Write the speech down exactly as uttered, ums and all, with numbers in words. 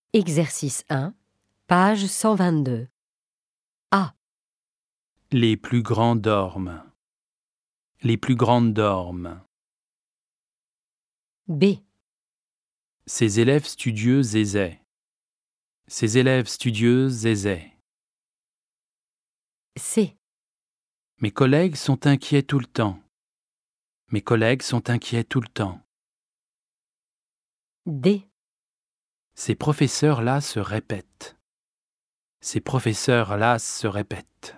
Exercice un, page cent vingt-deux. A. Les plus grands dorment. Les plus grandes dorment. B. Ces élèves studieux aisaient. Ces élèves studieux aisaient. C. Mes collègues sont inquiets tout le temps. Mes collègues sont inquiets tout le temps. D. Ces professeurs-là se répètent. Ces professeurs-là se répètent.